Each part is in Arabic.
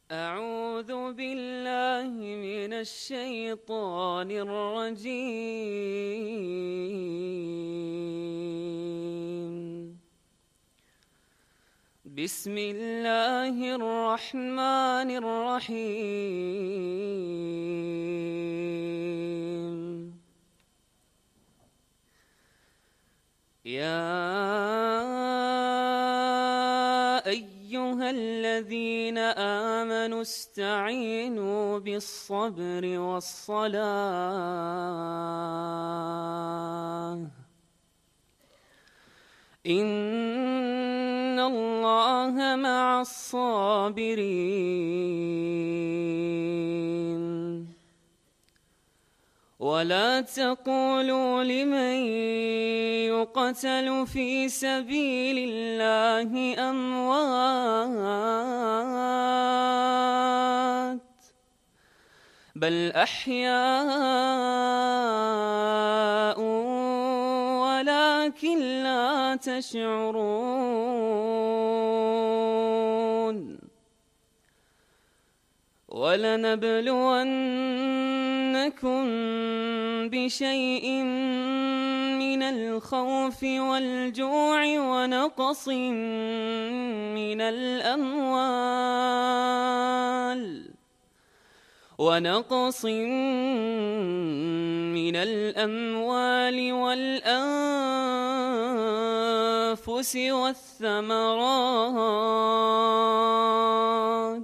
أعوذ بالله من الشيطان الرجيم. بسم الله الرحمن الرحيم. يا أيها الذين آمنوا استعينوا بالصبر والصلاة إن الله مع الصابرين. ولا تقولوا لمن يقتل في سبيل الله أموات بل أحياء ولكن لا تشعرون. ولنبلونكم بشيء من الخوف والجوع ونقص من الأموال والأنفس والثمرات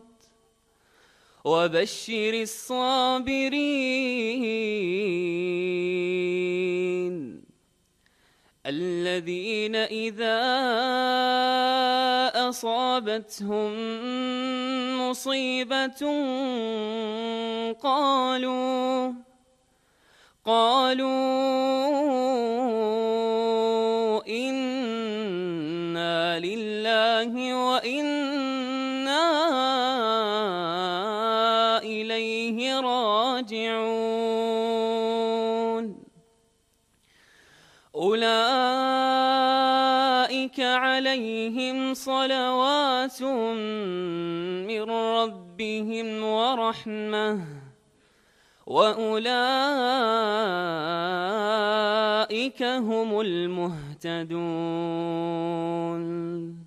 وبشر الصابرين الذين إذا أصابتهم مصيبة قالوا إنا لله وإنا إليه راجعون. أولئك عليهم صلوات من ربهم ورحمة وأولئك هم المهتدون.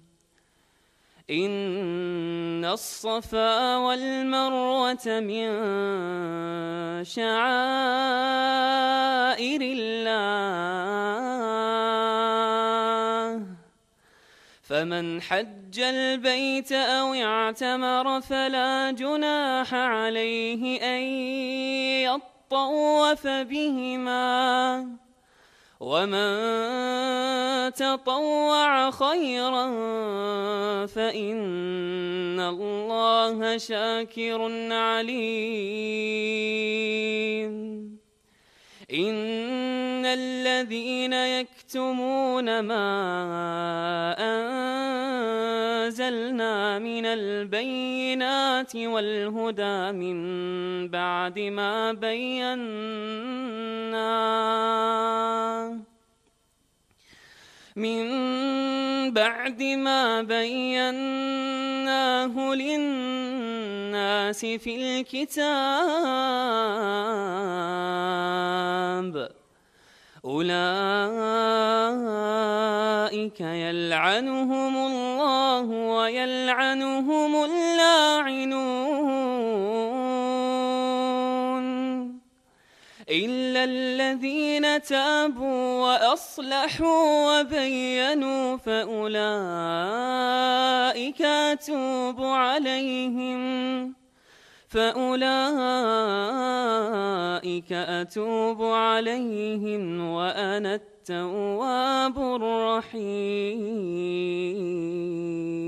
إن الصفا والمروة من شعائر الله فمن حج البيت أو اعتمر فلا جناح عليه أن يطوف بهما ومن تطوع خيرا فإن الله شاكر عليم. إن الذين يكتمون ما أنزلنا من البينات والهدى من بعد ما بيناه للناس في الكتاب أولئك يلعنهم الله ويلعنهم اللاعنون إلا الذين تابوا وأصلحوا وبينوا فأولئك أتوب عليهم وأنا التواب الرحيم.